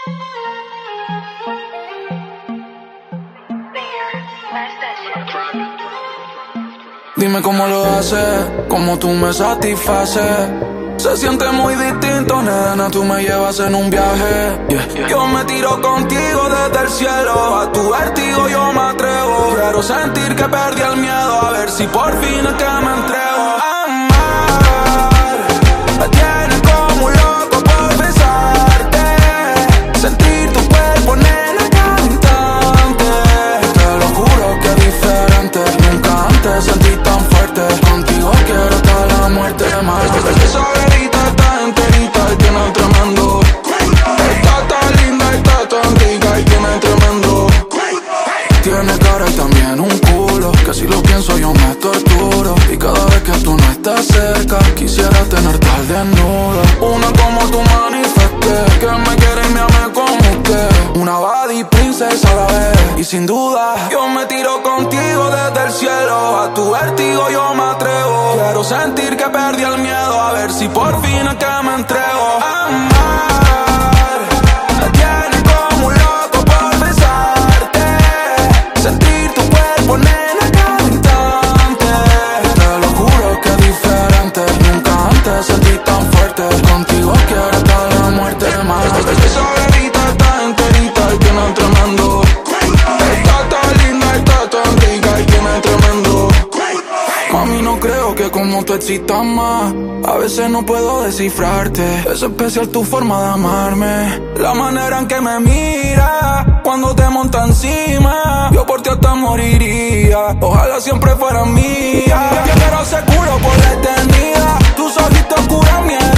Dime cómo lo haces, cómo tú me satisfaces. Se siente muy distinto, nena, tú me llevas en un viaje. Yo me tiro contigo desde el cielo, a tu vértigo yo me atrevo. Quiero sentir que perdí el miedo, a ver si por fin es que me entrego. Amar, me tiene como un loco por besarte. Sentir tu cuerpo, nena, calientante. Te lo juro que es diferente, nunca antes sentí tan fuerte. Contigo quiero hasta la muerte, más. Esa bebita está enterita y tiene tremendo. Está tan linda y está tan rica y tiene tremendo. Tiene cara y también un culo, que si lo pienso yo me torturo. Y cada vez que tú no estás cerca, quisiera tenerte al desnudo. Una como tú manifesté, que me quiere y me ame como usted. Una body princesa a la vez, y sin duda yo me tiro contigo desde el cielo. A tu vértigo yo me atrevo. Quiero sentir que perdí el miedo, a ver si por fin es que me entrego. Amar, me tiene como un loco por besarte. Sentir tu cuerpo, nena, calientante. Te lo juro que es diferente, nunca antes sentí tan fuerte. Contigo quiero hasta la muerte, más. Esa bebita está enterita y tiene tremendo. Está tan linda y está tan rica y tiene tremendo. Mami, no creo que como tú existas más. A veces no puedo descifrarte. Es especial tu forma de amarme, la manera en que me mira cuando te monta encima. Yo por ti hasta moriría, ojalá siempre fueras mía. Yo quiero seguro por la eternidad. Tus ojitos curan mi herida.